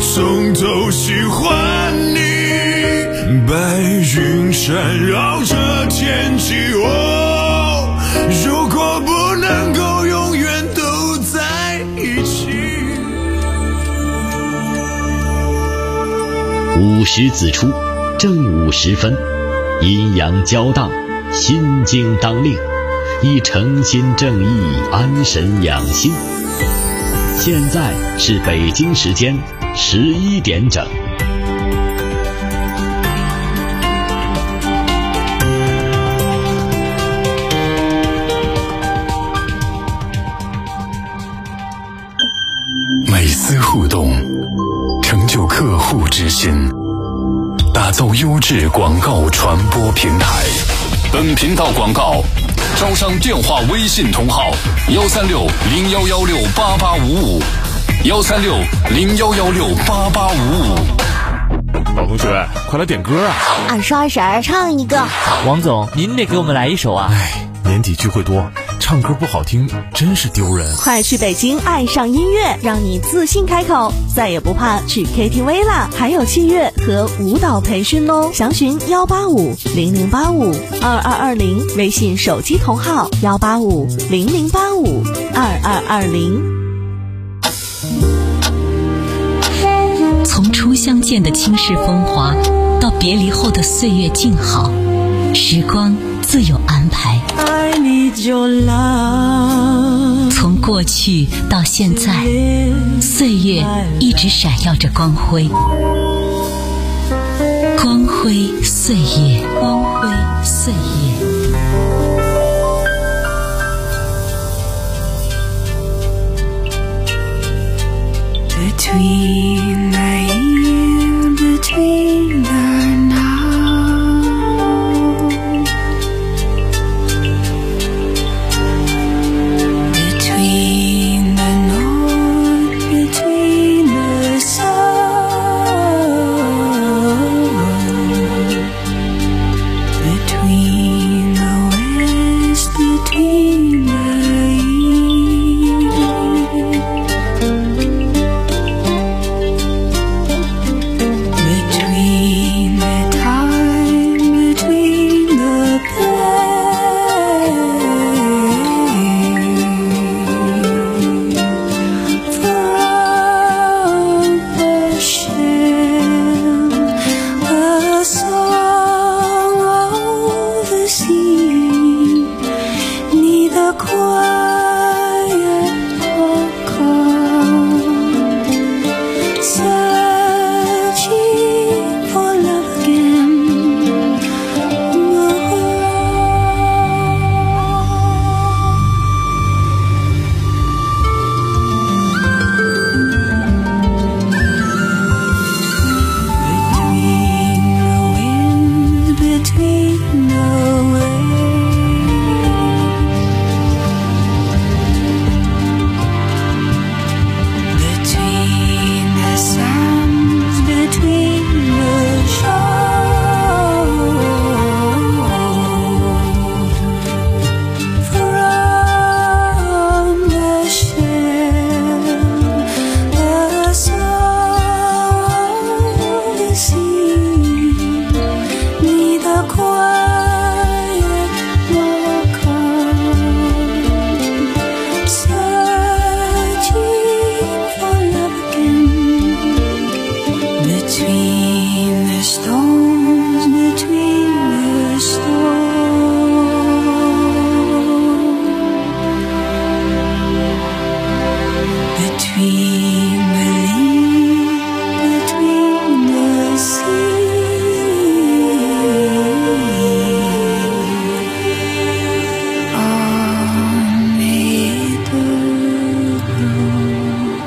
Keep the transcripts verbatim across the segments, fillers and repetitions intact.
从头喜欢你，白云缠绕着天际，哦，如果不能够永远都在一起。 午时子出，正午时分，阴阳交荡，心经当令，以诚心正意安神养心。现在是北京时间十一点整。 每丝互动，成就客户之心，打造优质广告传播平台。本频道广告招商电话微信同号：幺三六零幺幺六八八五五，幺三六零幺幺六八八五五。 老同学，快来点歌啊！ 二叔二婶儿唱一个。 王总，您得给我们来一首啊！ 哎，年底聚会多，唱歌不好听真是丢人。 快去北京爱上音乐，让你自信开口，再也不怕去 K T V 啦！还有器乐和舞蹈培训哦，详询幺八五零零八五二二二零，微信手机同号幺八五零零八五二二二零。 从初相见的倾世风华，到别离后的岁月静好，时光自有安排。从过去到现在，岁月一直闪耀着光辉，光辉岁月，光辉岁月。 Between the year, between the now, between the north, between the south, between the west, between the east. Between the time, between the place, from the shell, the song of the sea, neither quiet or calm, searching for love again. Between the winds, between the waves, between the sands, between the shores, from the shell, the song of the sea, neither quiet nor calm, searching for love again. Between the stones, between the stones, between the leaves, between the sea, on the ground.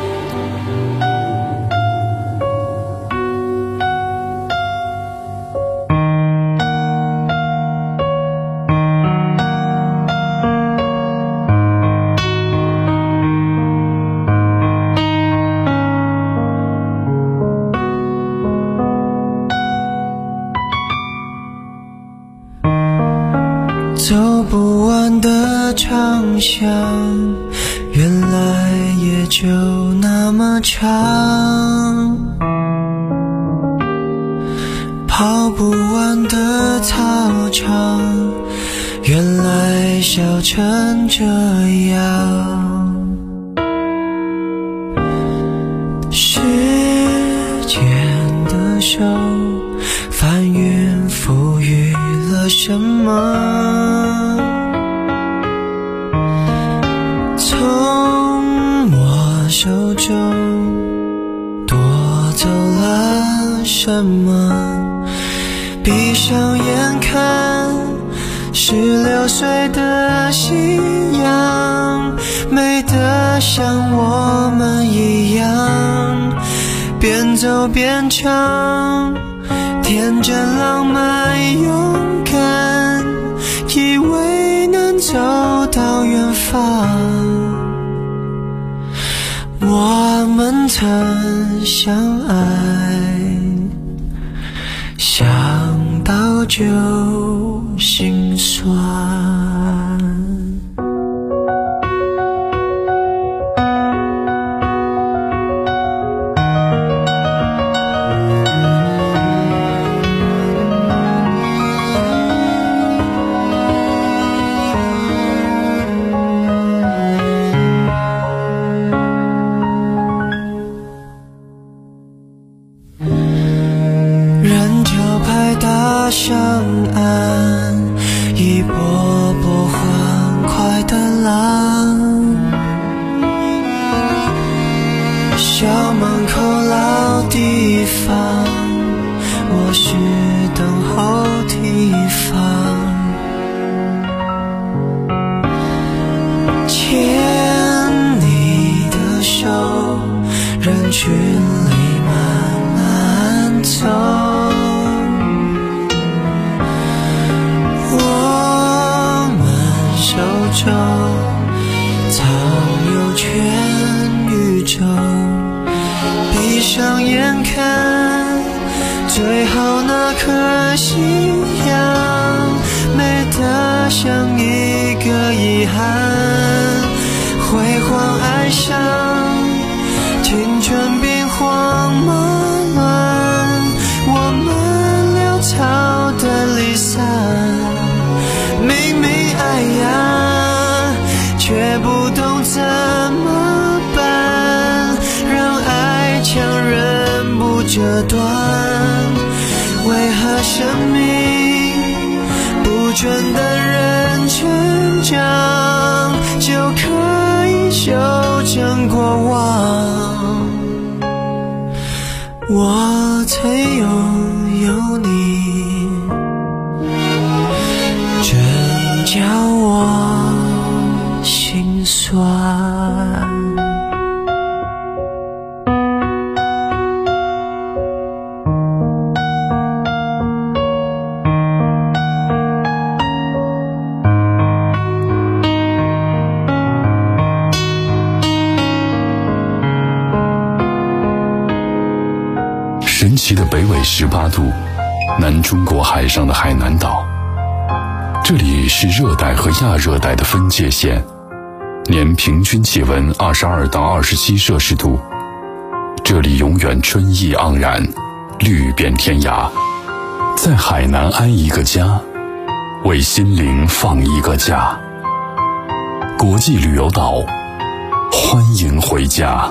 走不完的长巷，原来也就那么长。 跑不完的操场，原来笑成这样。时间的手翻云覆雨了什么？从我手中夺走了什么？闭上眼看十六岁的夕阳，美得像我们一样，边走边唱，天真浪漫勇敢，以为能走到远方。我们曾相爱，想到就心酸。人潮拍打上岸，一波波欢快的浪。校门口老地方，我是等候提防。牵你的手，人群里慢慢走。手藏有全宇宙，闭上眼看最后那颗夕阳，美得像一个遗憾。辉煌爱上青春兵荒马乱，我们潦草的离散，明明爱呀却不懂怎么办，让爱强忍不折断。为何生命不准等人成长，就可以修正过往？我曾拥有你，真叫我心酸。 神奇的北纬十八度，南中国海上的海南岛，这里是热带和亚热带的分界线，年平均气温二十二到二十七摄氏度。这里永远春意盎然，绿遍天涯。在海南安一个家，为心灵放一个假。国际旅游岛，欢迎回家。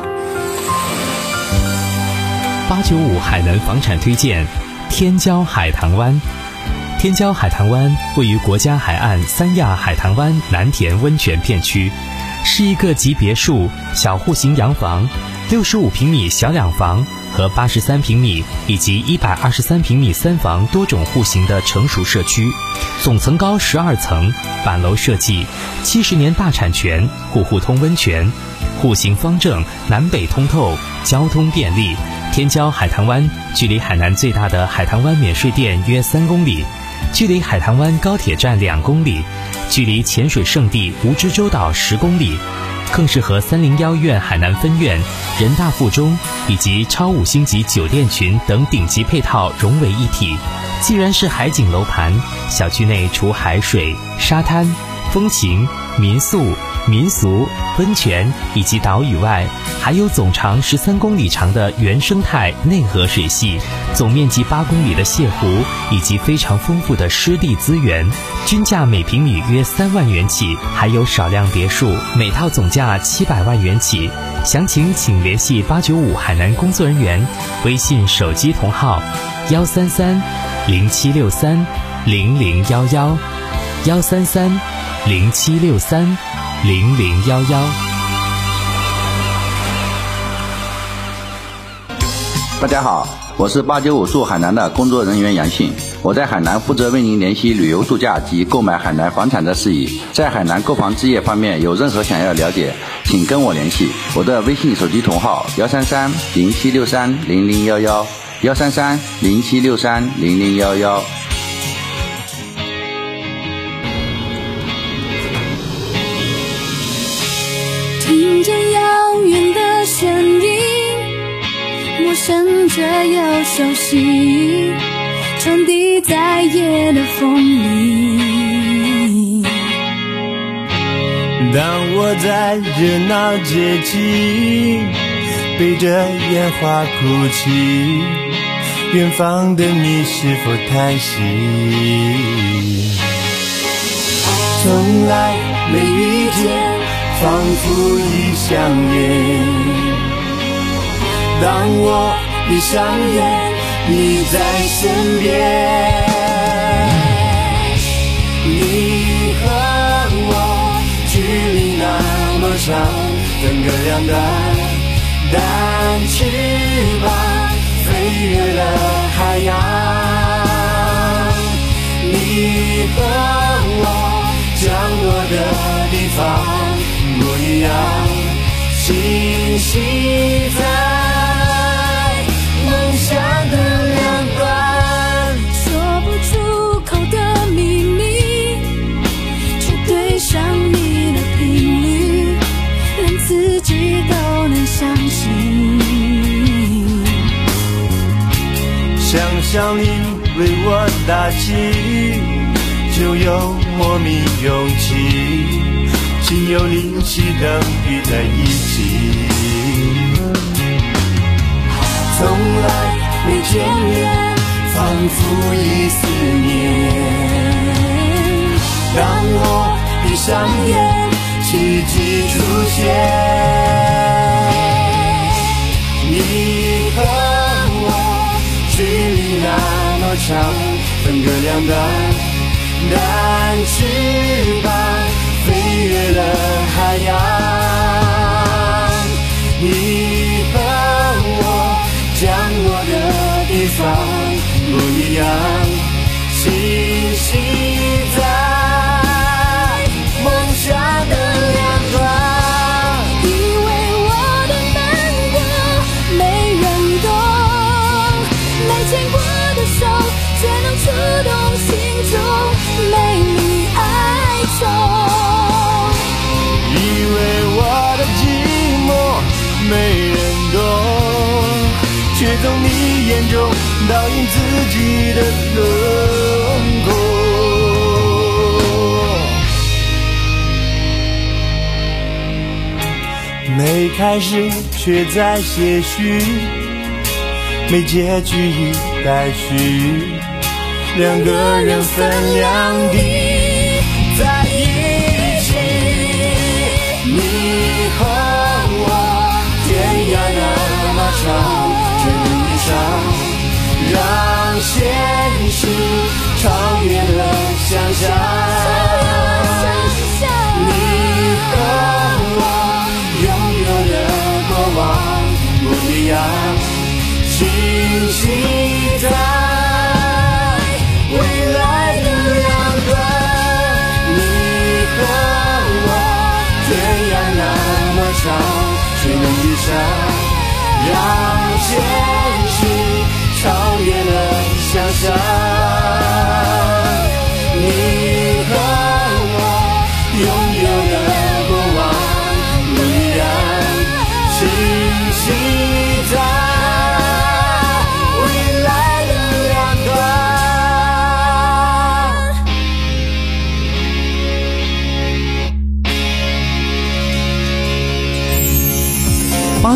八九五海南房产推荐天骄海棠湾。天骄海棠湾位于国家海岸三亚海棠湾南田温泉片区，是一个集别墅、小户型洋房、六十五平米小两房和八十三平米以及一百二十三平米三房多种户型的成熟社区，总层高十二层，板楼设计，七十年大产权，户户通温泉，户型方正，南北通透，交通便利。天骄海棠湾距离海南最大的海棠湾免税店约三公里，距离海棠湾高铁站两公里，距离潜水圣地蜈支洲岛十公里，更是和三零幺医院海南分院、人大附中以及超五星级酒店群等顶级配套融为一体。既然是海景楼盘，小区内除海水、沙滩、风情、民宿、 民俗、温泉以及岛屿外，还有总长十三公里长的原生态内河水系，总面积八公里的泻湖，以及非常丰富的湿地资源，均价每平米约三万元起，还有少量别墅，每套总价七百万元起。详情请联系八九五海南工作人员，微信手机同号幺三三零七六三零零幺幺幺三三零七六三零零幺幺。 大家好，我是八九五驻海南的工作人员杨信，我在海南负责为您联系旅游度假及购买海南房产的事宜。在海南购房置业方面有任何想要了解，请跟我联系，我的微信手机同号幺三三零七六三零零幺幺幺三三零七六三零零幺幺。 听见遥远的声音，陌生却又熟悉，传递在夜的风里。 当我在热闹街景，背着烟花哭泣，远方的你是否叹息？从来没遇见，仿佛已相恋。当我闭上眼，你在身边。你和我距离那么长，分隔两端，但翅膀飞越了海洋。你和我降落的地方不一样，清晰在梦想的两端。 说不出口的秘密，却对上你的频率，连自己都能相信。 想象你为我打气，就有莫名勇气，心有灵犀等聚在一起。从来没见面，仿佛已思念。当我闭上眼，奇迹出现。你和我距离那么长，分隔两端，但翅膀飞越了海洋。你和我降落的地方不一样，清晰在梦想的两端。 以为我的难过没人懂，没牵过的手却能触动心中美丽哀愁。 以为我的寂寞没人懂，却从你眼中倒映自己的轮廓。没开始却在些许，没结局已待续，两个人分两地在一起。你和我天涯那么长，却能遇上，让现实超越了想象。你和我拥有的过往不一样，清晰在未来的两端。你和我天涯那么长，却能遇上，让现实超越了想象。你和我拥有的过往不一样，清晰在未来的两端。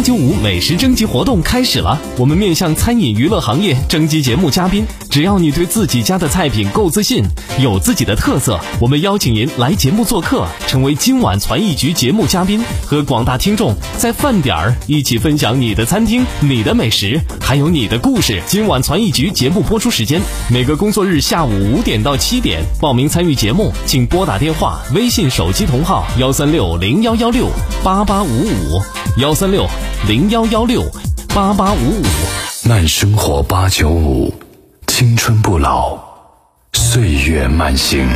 九五美食征集活动开始了，我们面向餐饮娱乐行业征集节目嘉宾，只要你对自己家的菜品够自信，有自己的特色，我们邀请您来节目做客，成为今晚传艺局节目嘉宾，和广大听众在饭点儿一起分享你的餐厅、你的美食，还有你的故事。今晚传艺局节目播出时间每个工作日下午五点到七点，报名参与节目请拨打电话、微信手机同号幺三六零幺幺六八八五五幺三六零幺幺六八八五五。 慢生活八九五，青春不老，岁月慢行。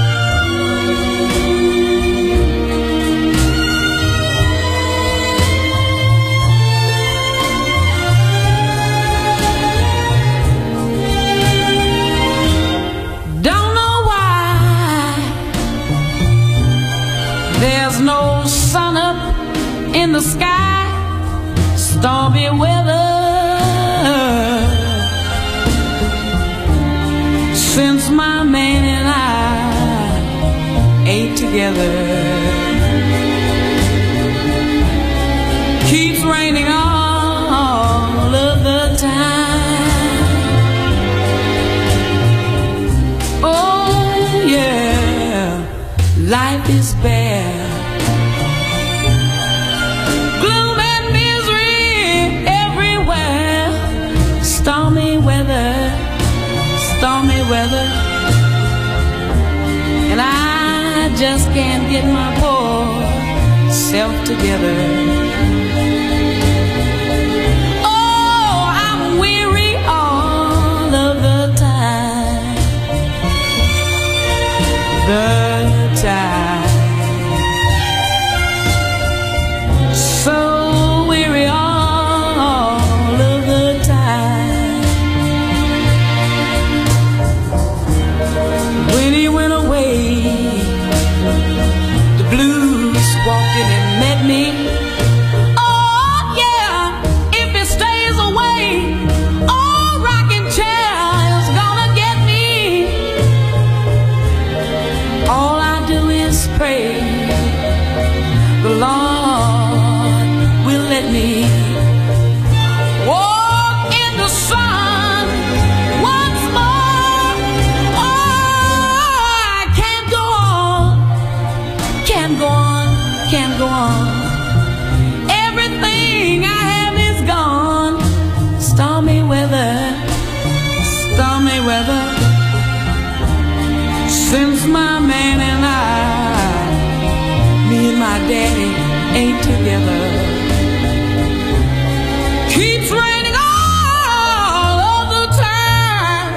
There's no sun up in the sky, stormy weather. Since my man and I ate together, keeps raining all of the time. Oh yeah, life is bare. Stormy weather, stormy weather, and I just can't get my poor self together. Oh, I'm weary all of the time, the time, so weary all of the time. When he went away, the blues walked in and met me. Oh yeah, if he stays away, all rocking chair is gonna get me. All I do is pray the Lord will let me walk in the sun once more. Oh, I can't go on, can't go on, can't go on. Everything I have is gone. Stormy weather, stormy weather. Since my man and I, me and my daddy ain't together. Keeps raining all of the time.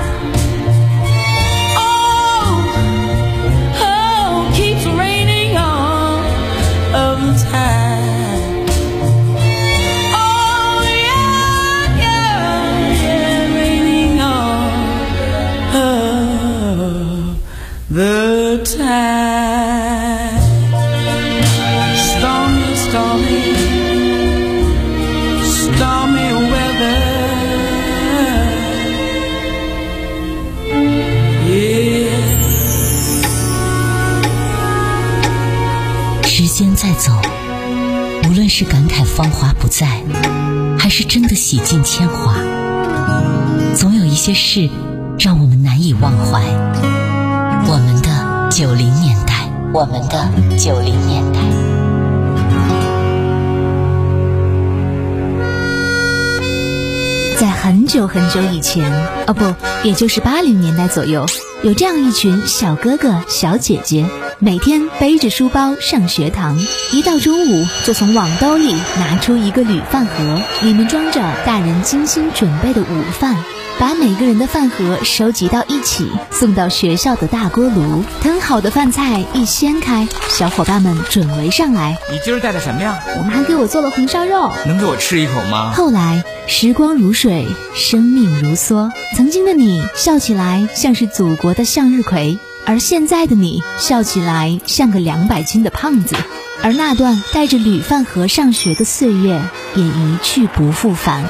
Oh, oh, keeps raining all of the time. Oh yeah, yeah, yeah, raining all of the time. Stormy, stormy, stormy weather. Yeah. 时间在走，无论是感慨芳华不再，还是真的洗尽铅华，总有一些事让我们难以忘怀。我们的九零年代，我们的九零年代。 在很久很久以前，哦不，也就是八零年代左右，有这样一群小哥哥小姐姐，每天背着书包上学堂，一到中午就从网兜里拿出一个铝饭盒，里面装着大人精心准备的午饭，把每个人的饭盒收集到一起，送到学校的大锅炉。腾好的饭菜一掀开，小伙伴们准围上来。 你今儿带的什么呀？ 我们还给我做了红烧肉， 能给我吃一口吗？ 后来时光如水，生命如梭，曾经的你笑起来像是祖国的向日葵，而现在的你笑起来像个两百斤的胖子。而那段带着铝饭盒上学的岁月也一去不复返。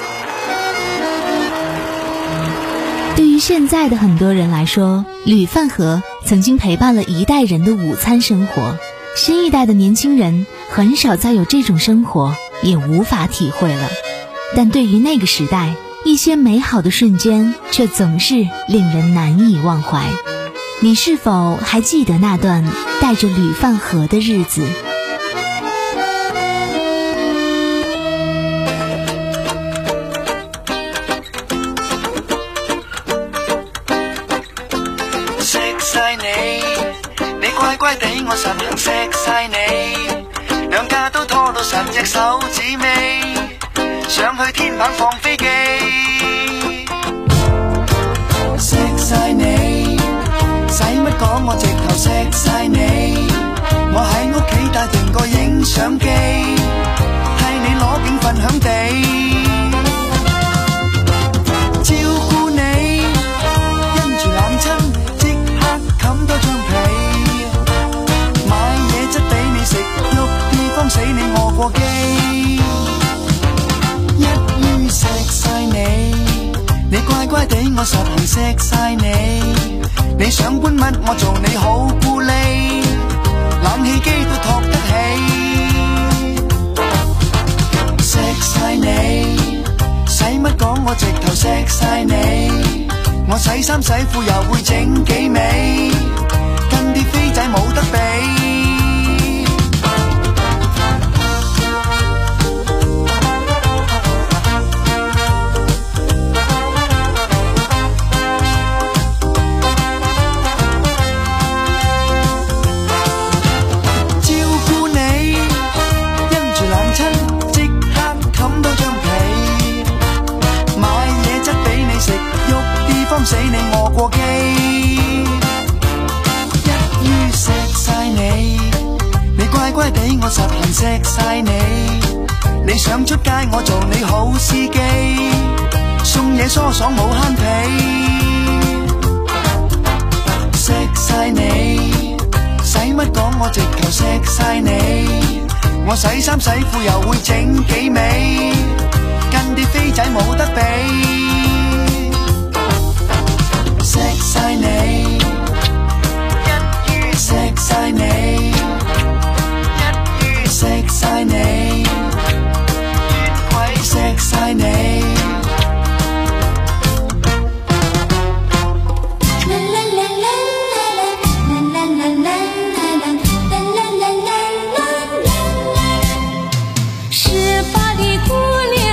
对于现在的很多人来说，铝饭盒曾经陪伴了一代人的午餐生活。新一代的年轻人很少再有这种生活， 也无法体会了。但对于那个时代，一些美好的瞬间却总是令人难以忘怀。你是否还记得那段带着铝饭盒的日子？ 識晒你，你乖乖地我實行錫晒你，兩家都拖到神隻手指尾，上去天棚放飛機。錫晒你，使乜講我直頭錫晒你，我喺屋企帶定個影相機，替你攞景分享地。照顧你，因住冷親即刻冚多張被，買嘢質俾你食，喐啲方死你餓過機。一於錫晒你，你乖乖地我實行錫晒你，你想搬乜我做你好咕喱，冷氣機都托得起。錫晒你，使乜講我直頭錫晒你，我洗衫洗褲又會整幾味，跟啲飛仔冇得比。死你餓過機，一於錫晒你，你乖乖地我實行錫晒你，你想出街我做你好司機，送嘢疏爽冇慳皮。錫晒你，使乜講我直頭錫晒你，我洗衫洗褲又會整幾味，跟啲飛仔冇得比。錫晒你，一於錫晒你，一於錫晒你，越鬼錫晒你。 十八的姑娘。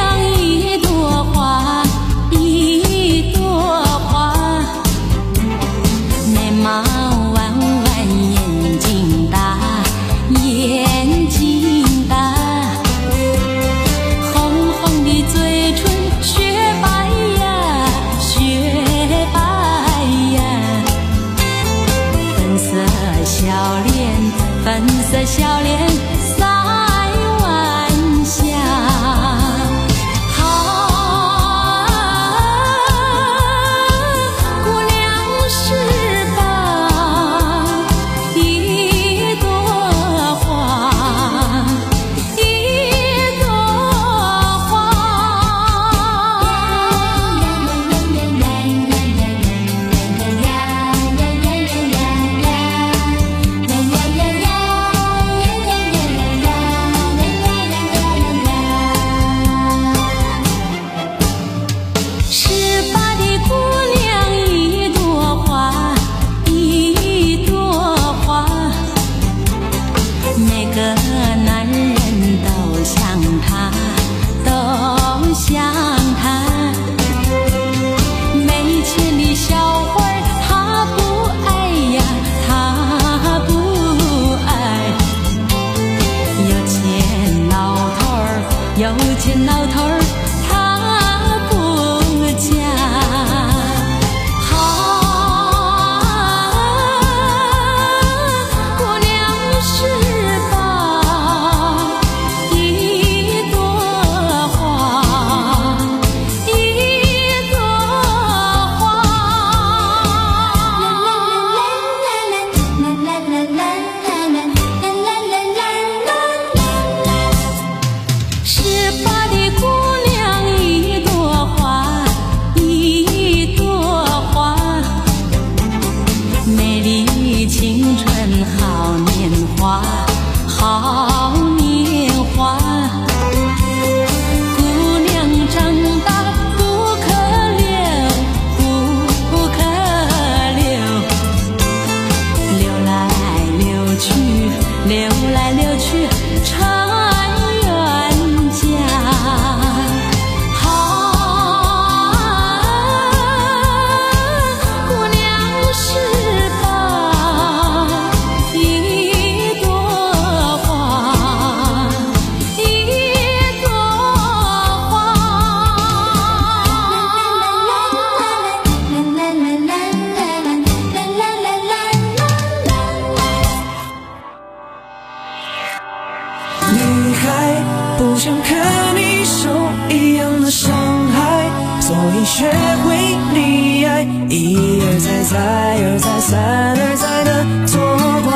学会溺爱，一而再再而再三而再的错怪。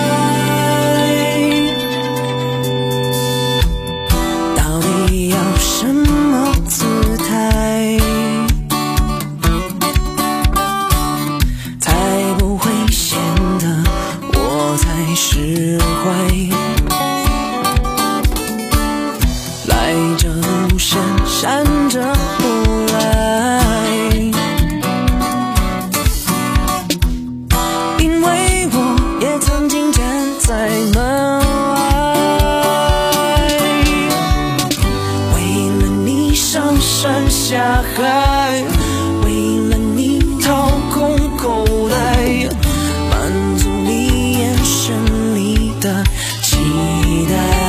到底要什么姿态，才不会显得我才释怀？来这路线闪着不来，因为我也曾经站在门外，为了你上山下海，为了你掏空口袋，满足你眼神里的期待。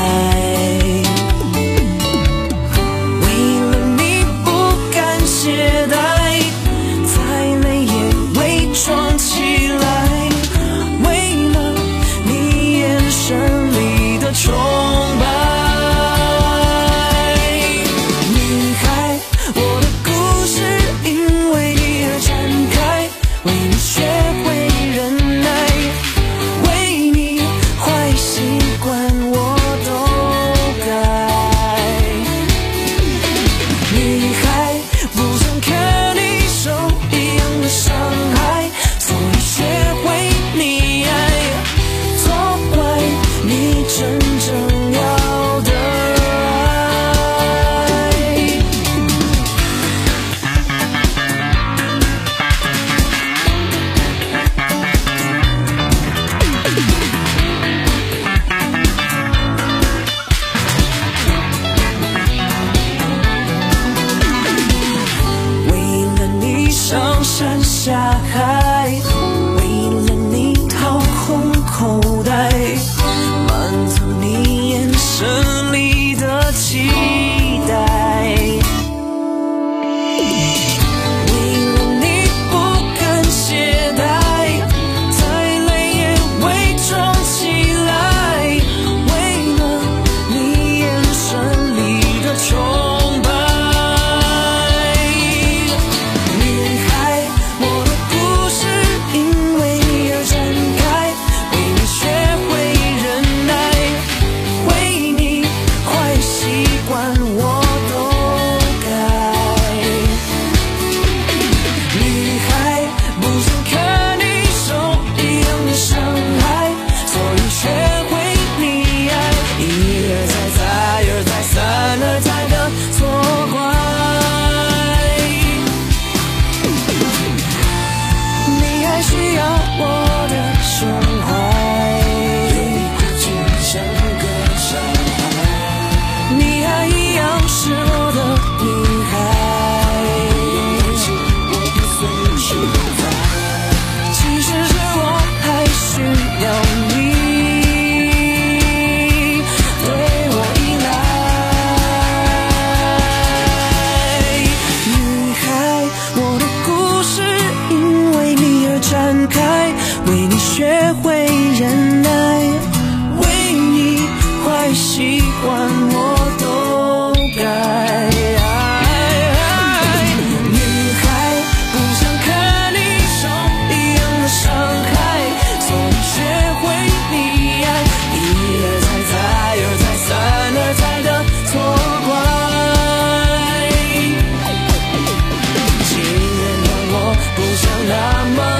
山下海，为了你掏空口袋，满足你眼神里的期待。为了你不敢懈怠，再累也伪装起来。为了你眼神里的崇拜。为你学会忍耐，为你坏习惯我都改。女孩不想看你受一样的伤害，所以学会溺爱，一而再再而再三而再的错怪。请原谅我不想那么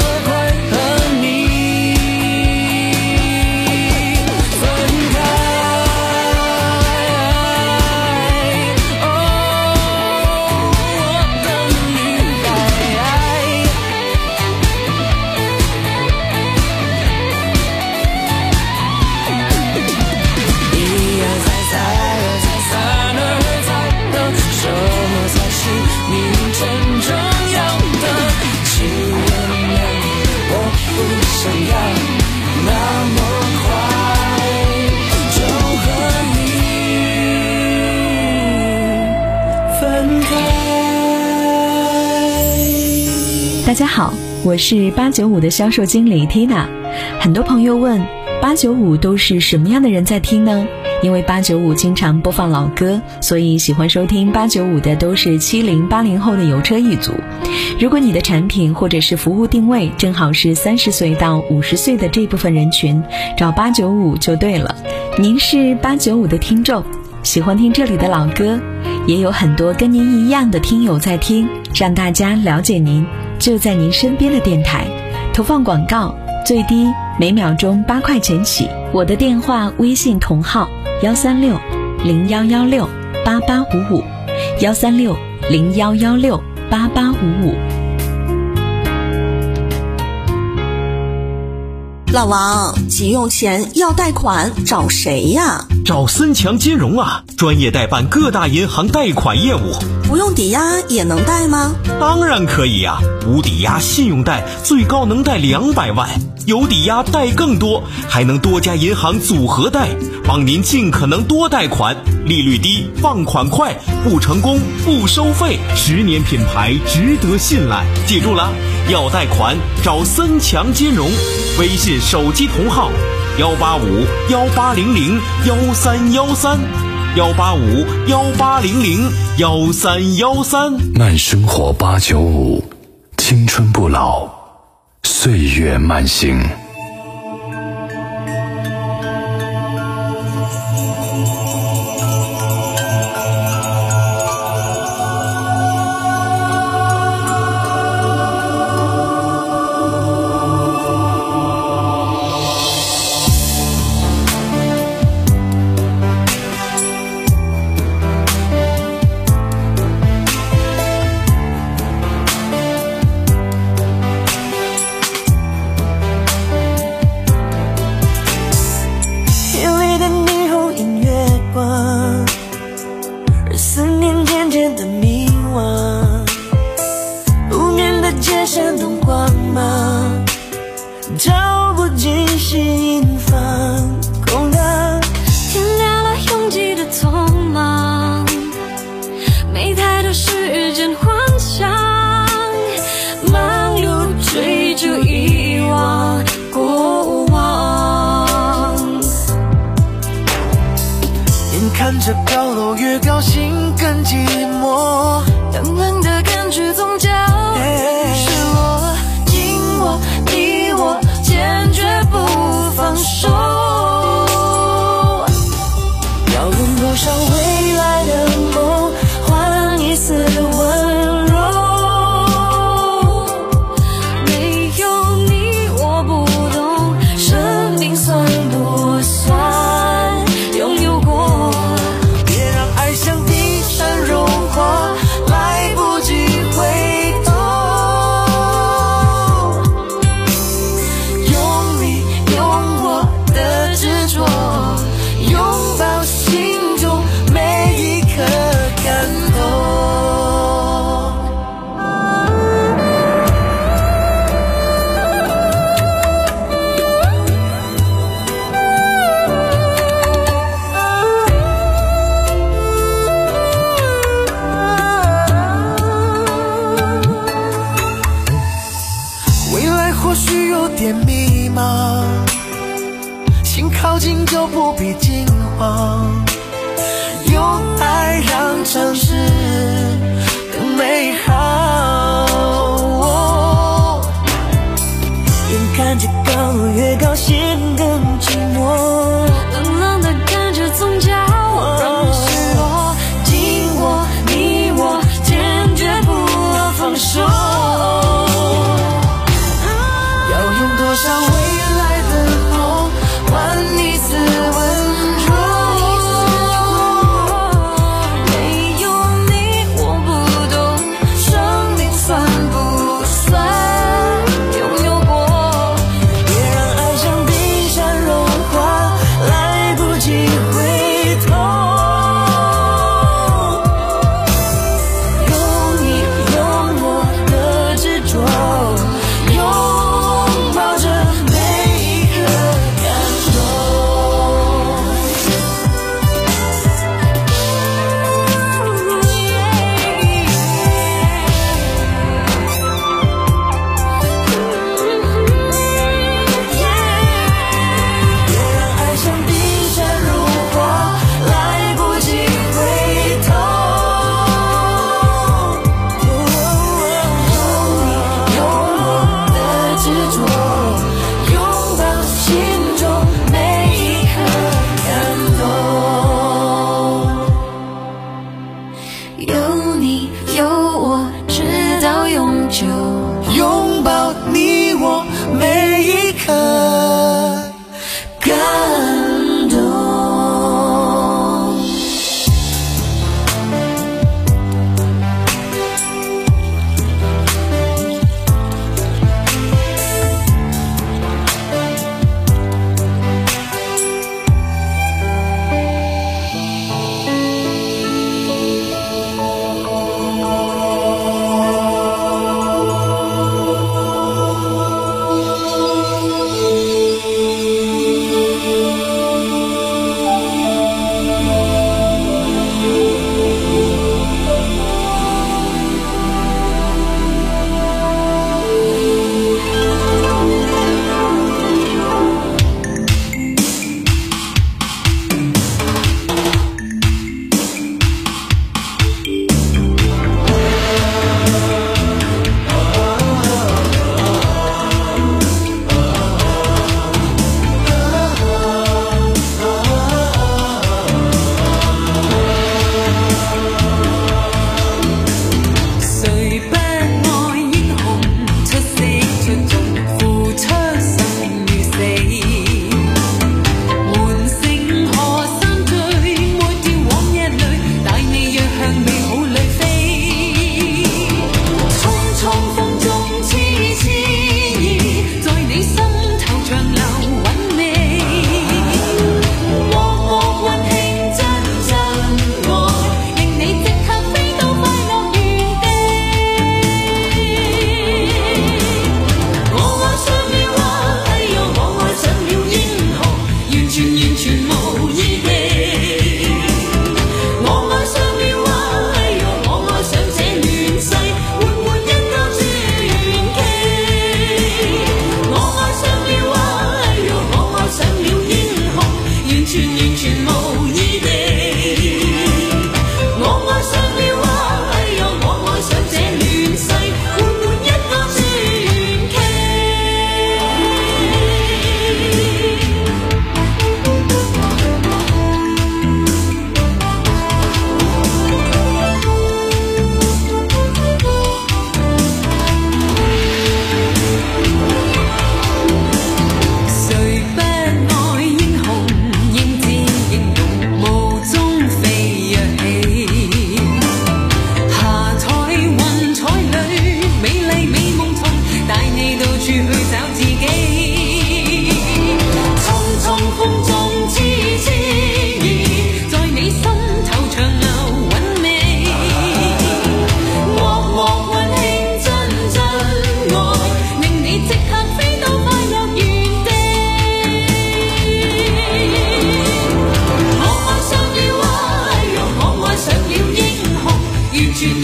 大家好，我是八九五的销售经理 Tina。很多朋友问，八九五都是什么样的人在听呢？ 因为八九五经常播放老歌，所以喜欢收听八九五的都是七零八零后的油车一族。如果你的产品或者是服务定位正好是三十岁到五十岁的这部分人群，找八九五就对了。您是八九五的听众，喜欢听这里的老歌，也有很多跟您一样的听友在听，让大家了解您，就在您身边的电台。投放广告最低每秒钟八块钱起，我的电话微信同号幺三六零幺幺六八八五五，幺三六零幺幺六八八五五。 老王，急用钱要贷款找谁呀？ 找森强金融啊，专业代办各大银行贷款业务。 不用抵押也能贷吗？ 当然可以呀、啊，无抵押信用贷最高能贷两百万，有抵押贷更多，还能多家银行组合贷，帮您尽可能多贷款，利率低，放款快，不成功不收费，十年品牌值得信赖。记住了，要贷款找森强金融，微信手机同号幺八五幺八零零幺三幺三，幺八五幺八零零幺三幺三。 慢生活八九五，青春不老，岁月慢行。 照不进心房，空荡。 天亮了，拥挤的匆忙，没太多时间幻想，忙碌追逐遗忘过往。 眼看着高楼越高，心更寂寞， 冷冷的感觉总叫人失落。紧握你我，坚决不放手。 要用多少未来的梦换一丝温柔？ 没有你我不懂生命算不算拥有过。 别让爱像冰山融化，来不及回头。用你用我的执着，拥抱心中每一颗感动。未来或许有点迷茫，心靠近就不必惊慌，用爱让城市更美好。眼看着高楼越高，心更寂寞， 冷冷的感觉总叫人失落。紧握你我，坚决不放手。 要用多少未来的梦换一丝温柔？ 没有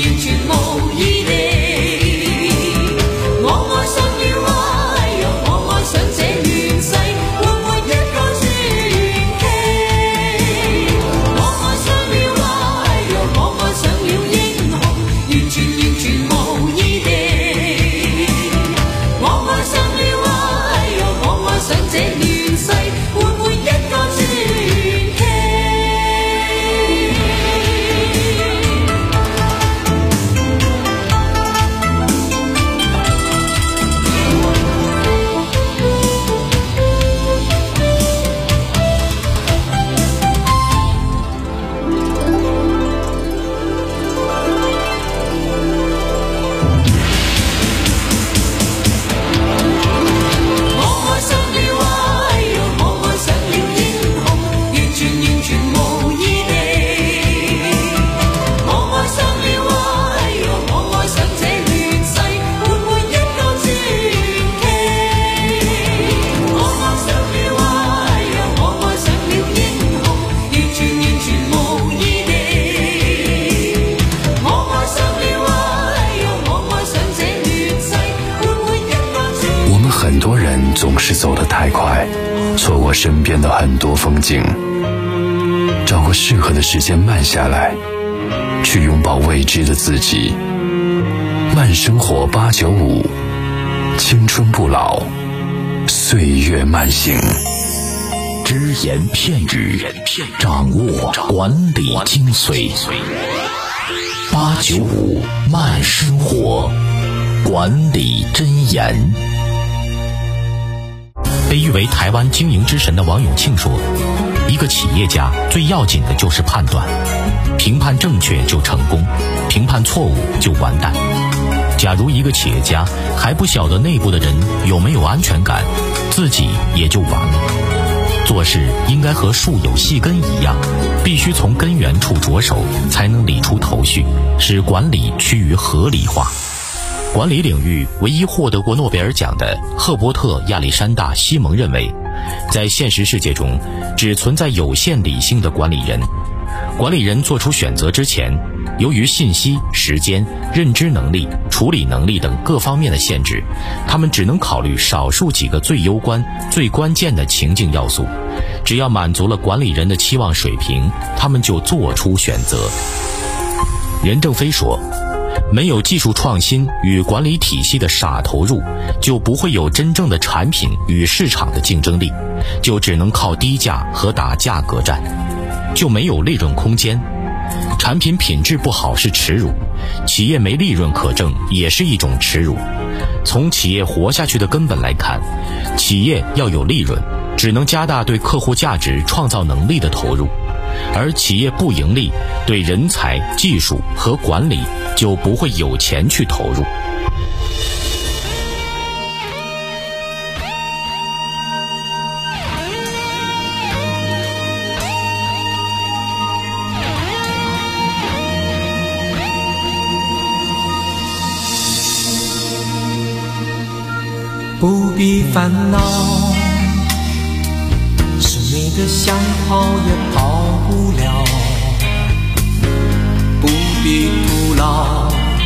完全無異地。我愛上了啊，哎呀，我愛上這亂世，活活一個傳奇。我愛上了啊，哎呀，我愛上了英雄，完全完全無異地。我愛上了啊，哎呀，我愛上這亂世，活活一個傳奇。 很多人总是走得太快，错过身边的很多风景。找个适合的时间慢下来，去拥抱未知的自己。慢生活八九五，青春不老，岁月慢行。 只言片语，掌握管理精髓。八九五慢生活，管理箴言。 被誉为台湾经营之神的王永庆说，一个企业家最要紧的就是判断，评判正确就成功，评判错误就完蛋。假如一个企业家还不晓得内部的人有没有安全感，自己也就完了。做事应该和树有细根一样，必须从根源处着手，才能理出头绪，使管理趋于合理化。管理领域唯一获得过诺贝尔奖的赫伯特·亚历山大·西蒙认为，在现实世界中只存在有限理性的管理人。管理人做出选择之前，由于信息、时间、认知能力、处理能力等各方面的限制，他们只能考虑少数几个最攸关、最关键的情境要素。只要满足了管理人的期望水平，他们就做出选择。任正非说，没有技术创新与管理体系的傻投入，就不会有真正的产品与市场的竞争力，就只能靠低价和打价格战，就没有利润空间。产品品质不好是耻辱，企业没利润可挣也是一种耻辱。从企业活下去的根本来看，企业要有利润，只能加大对客户价值创造能力的投入，而企业不盈利，对人才、技术和管理就不会有钱去投入。 不必烦恼，是你的想跑也跑不了。不必徒劳，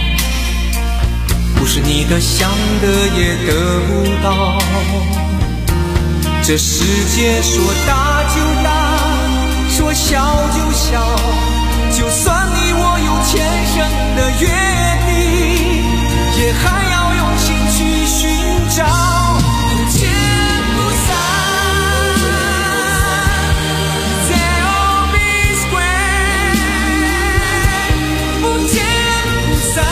不是你的想得也得不到。这世界说大就大，说小就小，就算你我有前生的约定，也还要用心去寻找。不见不散 They'll be square 不见不散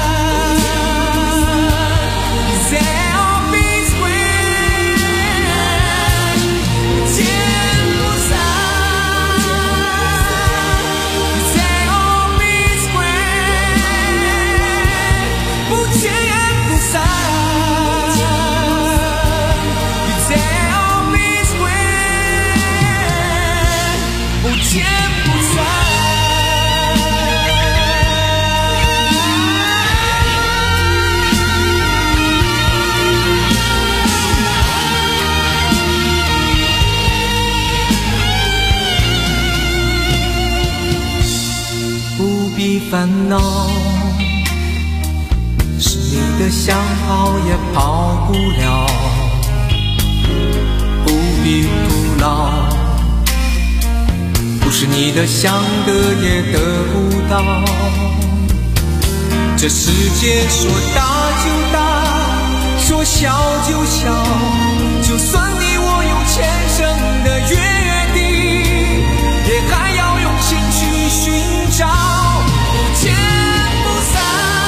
They'll be square 不见不散 They'll be square 不见不散不见不散。不必烦恼， 跑不了，不必徒劳。不是你的想得也得不到，这世界说大就大，说小就小，就算你我有前生的约定，也还要用心去寻找，不见不散。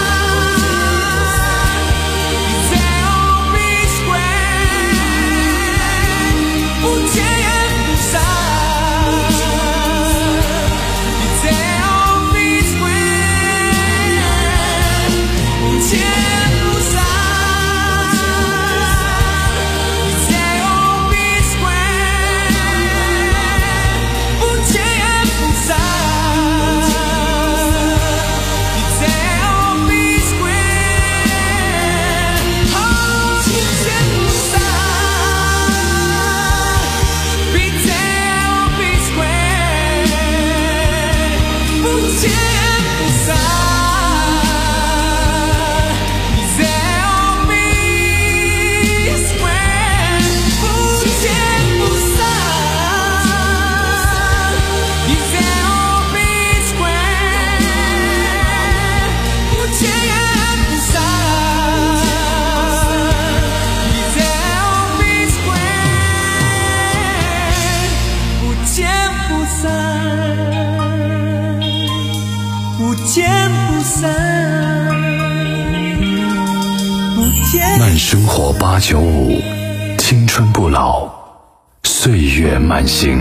慢生活八九五，青春不老，岁月慢行。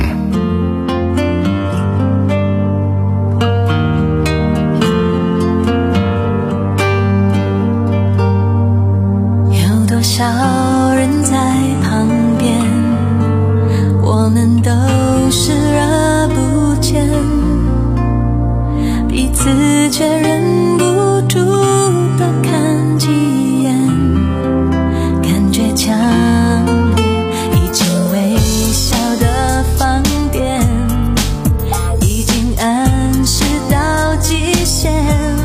有多少人在旁边，我们都视而不见，彼此却忍不住多看几眼，感觉强烈，已经微小的放电，已经暗示到极限，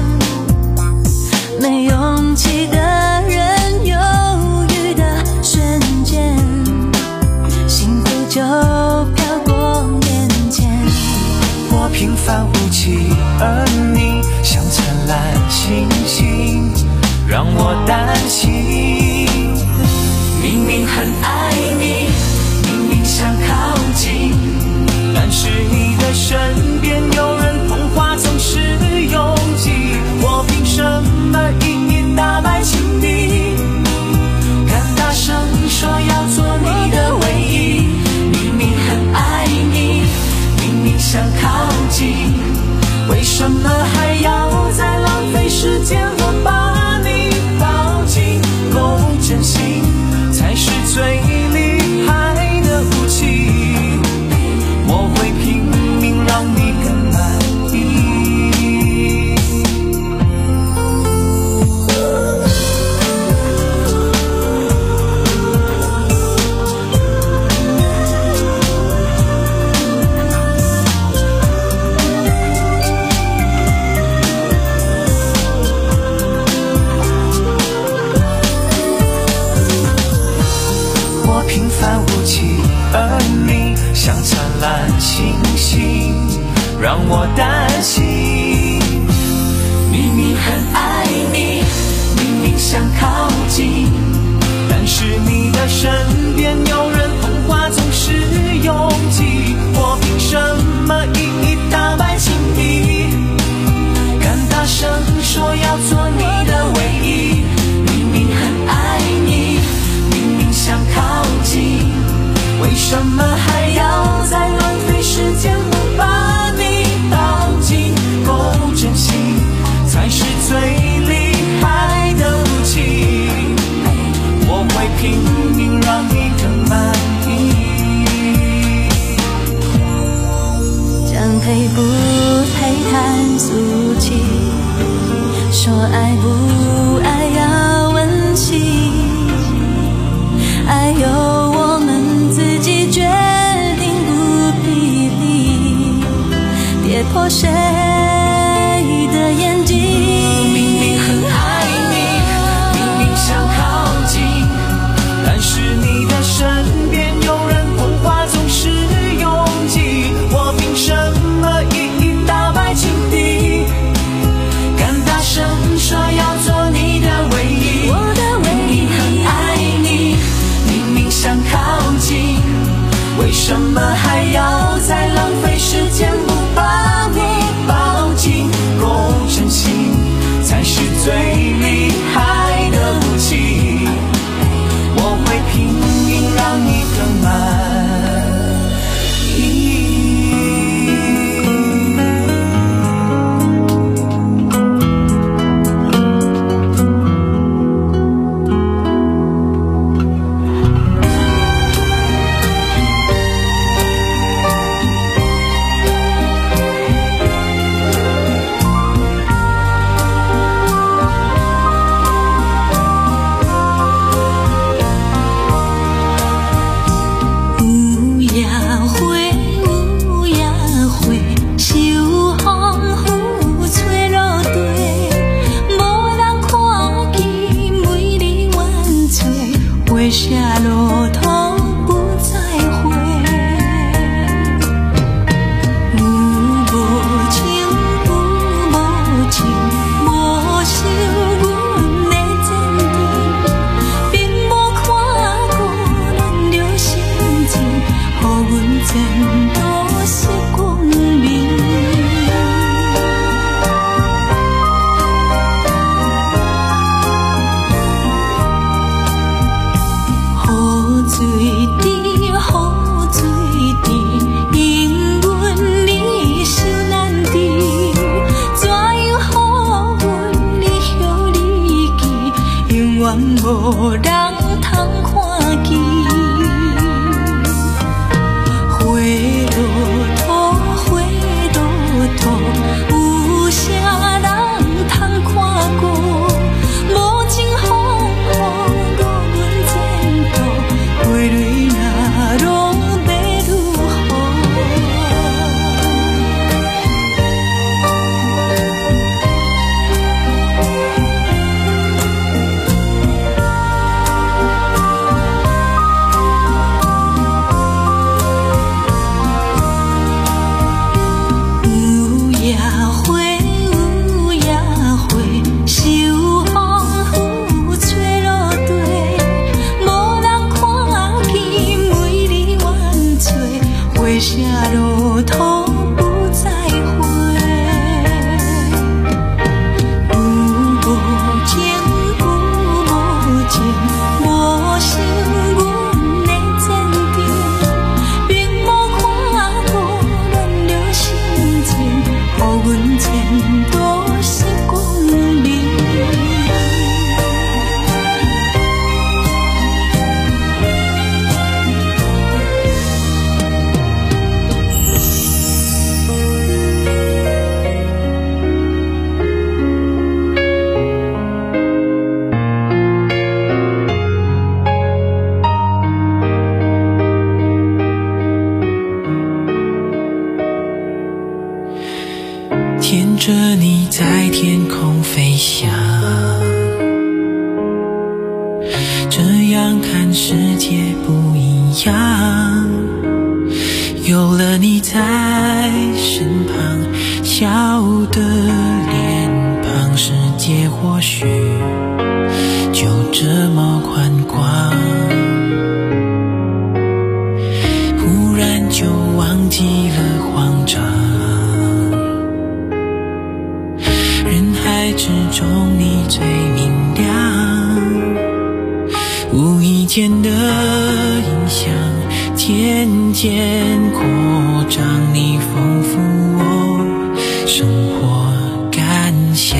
没勇气的人犹豫的瞬间，幸福就飘过眼前。 我平凡无奇，而你像灿烂星星，让我担心。明明很爱你，明明想靠近，但是你的身边有人童话总是拥挤，我凭什么一一打败情敌？敢大声说要做你的唯一，明明很爱你，明明想靠近，为什么还要再浪费时间？我把你抱紧，够真心才是最厉害的武器，我会拼命让你更满意。我平凡无奇，而你像灿烂星星，让我担心。明明很爱你，明明想靠近，但是你的身边有人童话总是拥挤，我凭什么一一打败情敌？敢大声说要做你的唯一，明明很爱你，明明想靠近，为什么还要再浪费时间？我把你抱紧，够真心才是最厉害的武器，我会拼命让你更满意。 将配不配太俗气，说爱不爱要问细，爱由我们自己决远无人通看见。花落土，花落土，有啥人通看过？无情风雨，我阮前途，花蕊若落，要如何？下路途不再回，有无情有无情，无想阮的前程，并无看过咱着心情，予阮前途是光明。 牵着你在天空飞翔，这样看世界不一样。有了你在身旁，笑的脸庞，世界或许就这么宽广。忽然就忘记了慌张，人海之中你最明亮，无意间的影响渐渐扩张，你丰富我生活感想。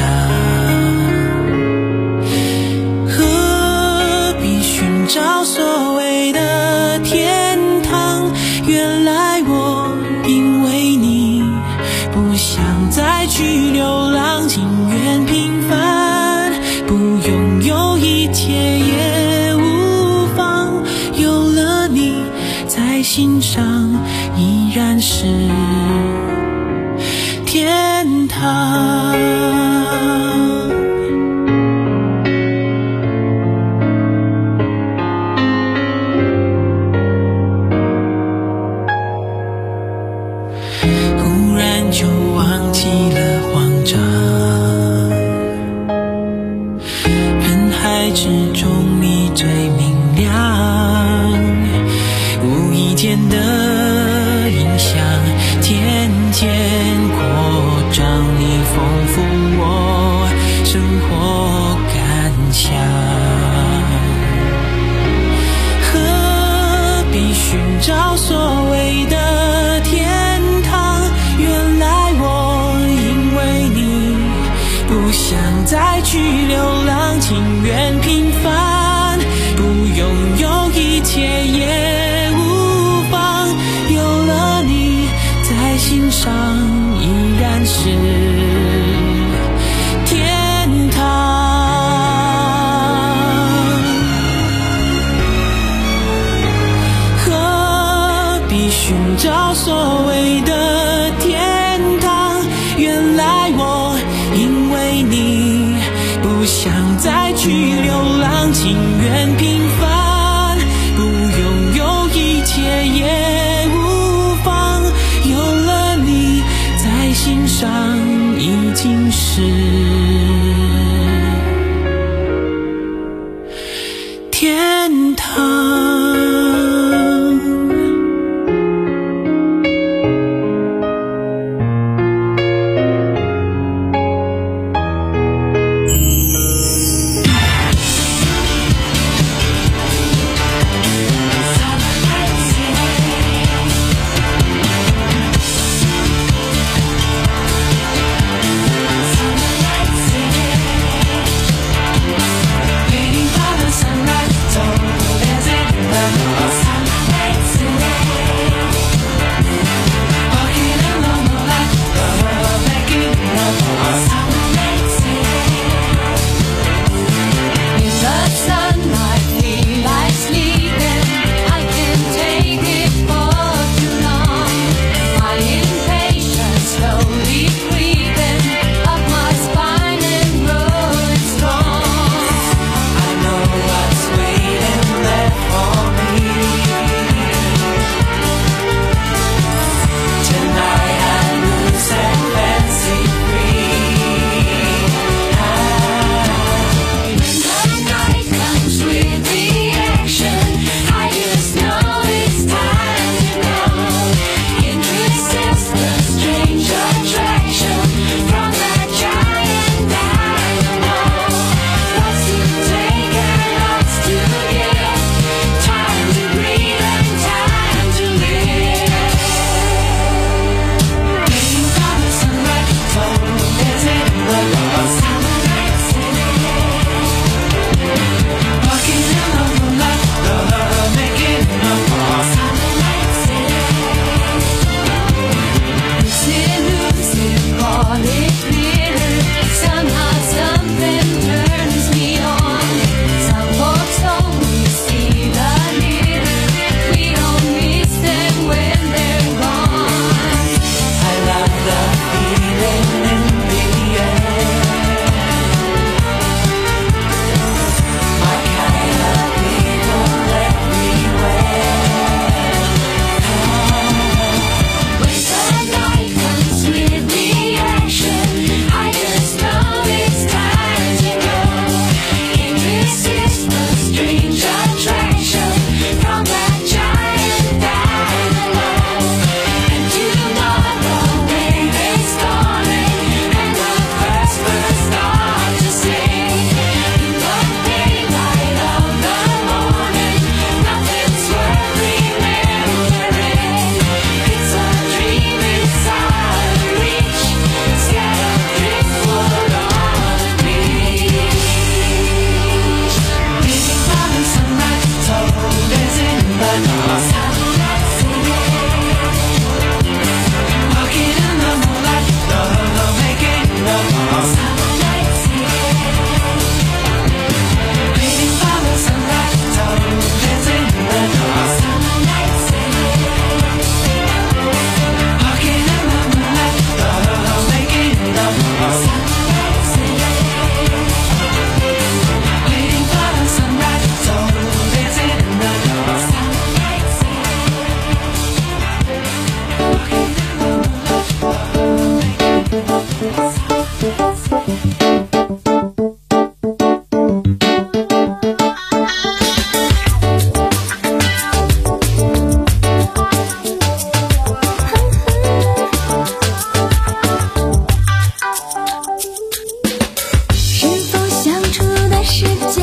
何必寻找所谓的天堂？原来我因为你不想再去流浪，情愿平凡，不拥有一切也无妨。有了你在心上，依然是天堂。忽然就忘记了慌张，人海之中你最明亮，无意间的影响渐渐扩张，你丰富我生活感想。何必寻找所谓的天堂？原来我因为你不想再去流浪，情愿平凡，不拥有一切也无妨。有了你在心上，依然是天堂。何必寻找所谓的天堂？原来我因为你不想再去流浪，情愿平凡，不拥有一切也无妨。有了你在心上，已经是天堂。 Waiting 世界。